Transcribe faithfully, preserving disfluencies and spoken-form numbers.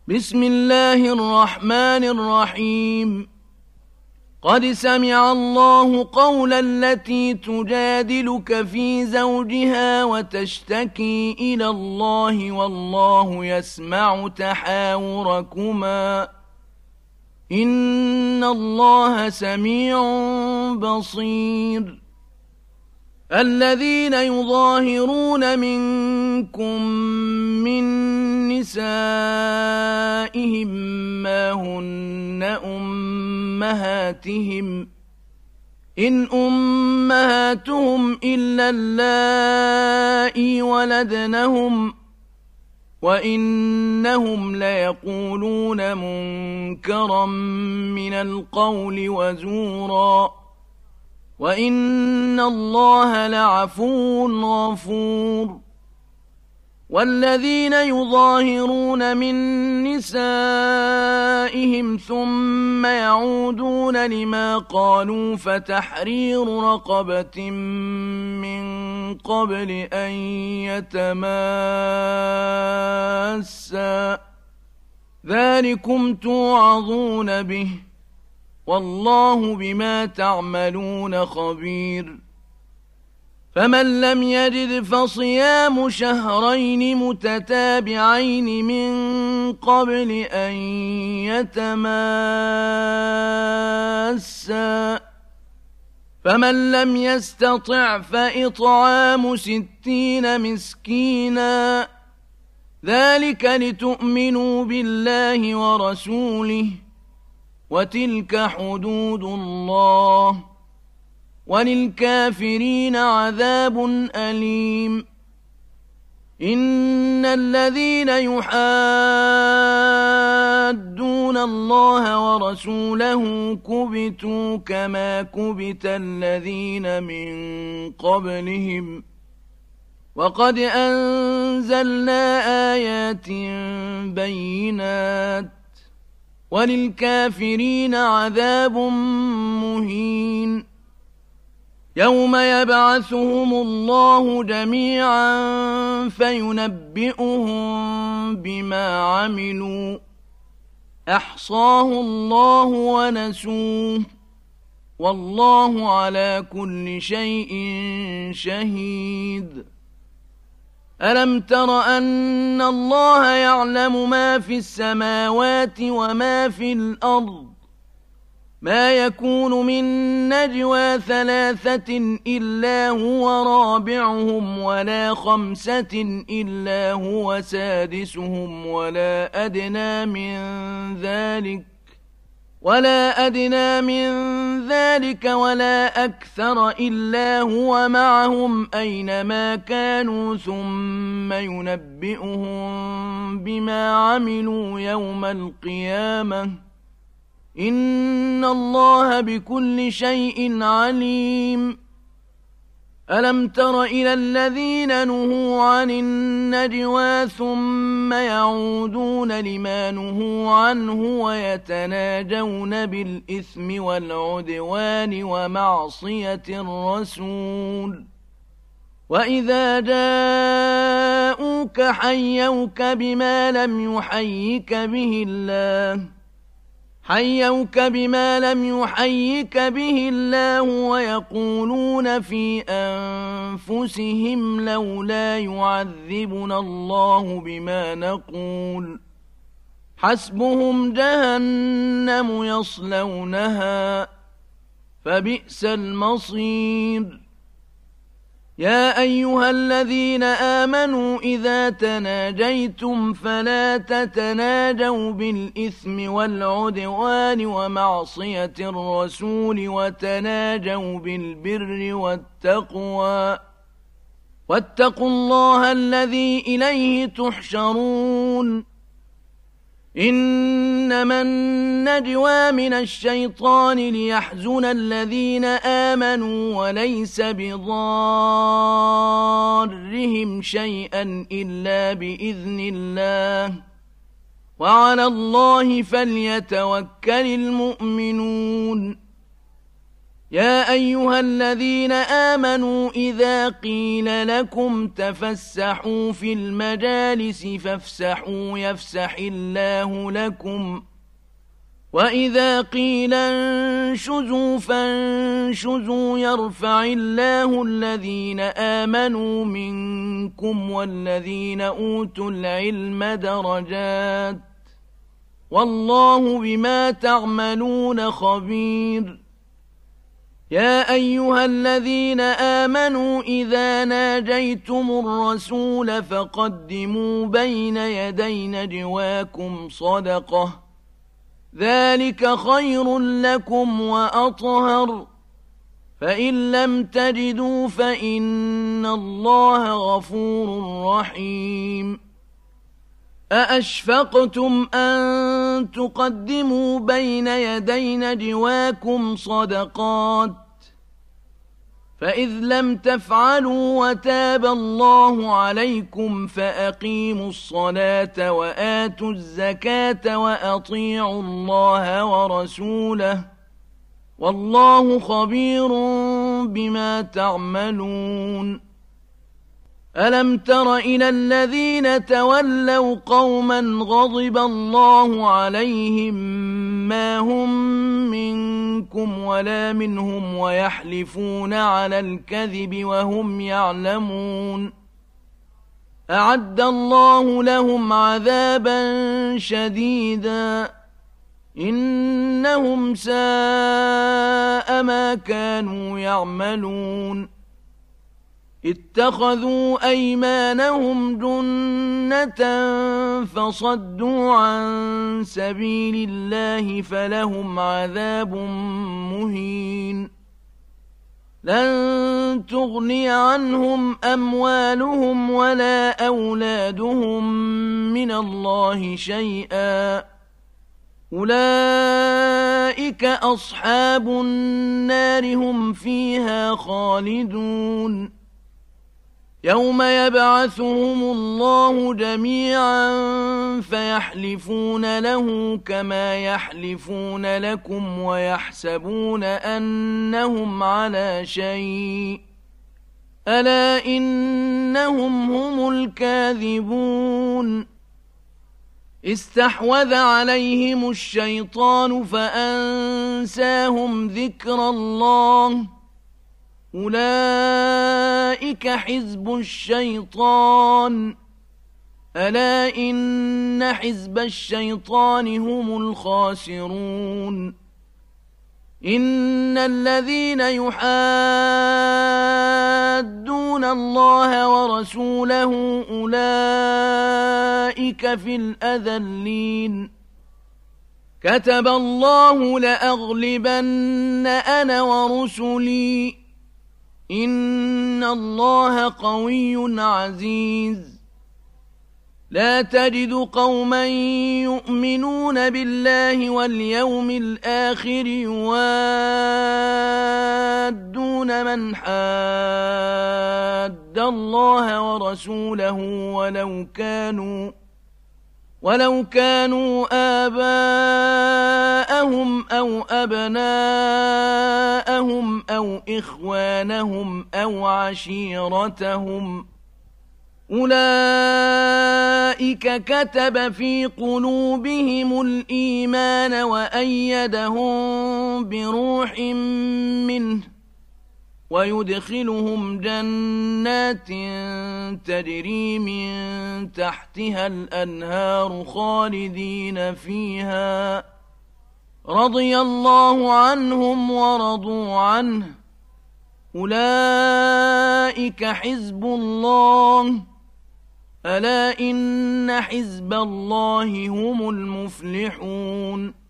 بسم الله الرحمن الرحيم. قد سمع الله قول التي تجادلك في زوجها وتشتكي إلى الله والله يسمع تحاوركما إن الله سميع بصير. الذين يظاهرون منكم من نسائهم ما هن أمهاتهم إن أمهاتهم إلا اللائي ولدنهم وإنهم ليقولون منكرا من القول وزورا وإن الله لعفو غفور. والذين يظاهرون من نسائهم ثم يعودون لما قالوا فتحرير رقبة من قبل أن يتماسا ذلكم توعظون به والله بما تعملون خبير. فمن لم يجد فصيام شهرين متتابعين من قبل أن يتماسا فمن لم يستطع فإطعام ستين مسكينا ذلك لتؤمنوا بالله ورسوله وتلك حدود الله وللكافرين عذاب أليم. إن الذين يحادون الله ورسوله كبتوا كما كبت الذين من قبلهم وقد أنزلنا آيات بينات وللكافرين عذاب مهين. يوم يبعثهم الله جميعا فينبئهم بما عملوا أحصاه الله ونسوه والله على كل شيء شهيد. ألم تر أن الله يعلم ما في السماوات وما في الأرض ما يكون من نجوى ثلاثة إلا هو رابعهم ولا خمسة إلا هو سادسهم ولا أدنى من ذلك ولا أدنى من ذلك ولا أكثر إلا هو معهم أينما كانوا ثم ينبئهم بما عملوا يوم القيامة إن الله بكل شيء عليم. ألم تر إلى الذين نهوا عن النجوى ثم يعودون لما نهوا عنه ويتناجون بالإثم والعدوان ومعصية الرسول وإذا جاءوك حيوك بما لم يحيك به الله حيوك بما لم يحيك به الله ويقولون في أنفسهم لولا يعذبنا الله بما نقول حسبهم جهنم يصلونها فبئس المصير. يا أيها الذين آمنوا إذا تناجيتم فلا تتناجوا بالإثم والعدوان ومعصية الرسول وتناجوا بالبر والتقوى واتقوا الله الذي إليه تحشرون. إنما النجوى من الشيطان ليحزن الذين آمنوا وليس بضارهم شيئا إلا بإذن الله وعلى الله فليتوكل المؤمنون. يا أيها الذين آمنوا إذا قيل لكم تفسحوا في المجالس فافسحوا يفسح الله لكم وإذا قيل انشزوا فانشزوا يرفع الله الذين آمنوا منكم والذين أوتوا العلم درجات والله بما تعملون خبير يا أيها الذين آمنوا إذا ناجيتم الرسول فقدموا بين يدي نجواكم صدقة ذلك خير لكم وأطهر فإن لم تجدوا فإن الله غفور رحيم أأشفقتم أن تقدموا بين يدي نجواكم صدقات فإذ لم تفعلوا وتاب الله عليكم فأقيموا الصلاة وآتوا الزكاة وأطيعوا الله ورسوله والله خبير بما تعملون ألم تر إلى الذين تولوا قوما غضب الله عليهم ما هم منكم ولا منهم ويحلفون على الكذب وهم يعلمون أعد الله لهم عذابا شديدا إنهم ساء ما كانوا يعملون اتخذوا أيمانهم جنة فصدوا عن سبيل الله فلهم عذاب مهين لن تغني عنهم أموالهم ولا أولادهم من الله شيئا أولئك أصحاب النار هم فيها خالدون يوم يبعثهم الله جميعا فيحلفون له كما يحلفون لكم ويحسبون أنهم على شيء ألا إنهم هم الكاذبون استحوذ عليهم الشيطان فأنساهم ذكر الله أولئك حزب الشيطان ألا إن حزب الشيطان هم الخاسرون إن الذين يحادون الله ورسوله أولئك في الأذلين كتب الله لأغلبن أنا ورسلي إن الله قوي عزيز لا تجد قوما يؤمنون بالله واليوم الآخر يوادون من حاد الله ورسوله ولو كانوا ولو كانوا آباءهم أو أبناءهم أو إخوانهم أو عشيرتهم أولئك كتب في قلوبهم الإيمان وأيدهم بروح منه ويدخلهم جنات تجري من تحتها الأنهار خالدين فيها رضي الله عنهم ورضوا عنه أولئك حزب الله ألا إن حزب الله هم المفلحون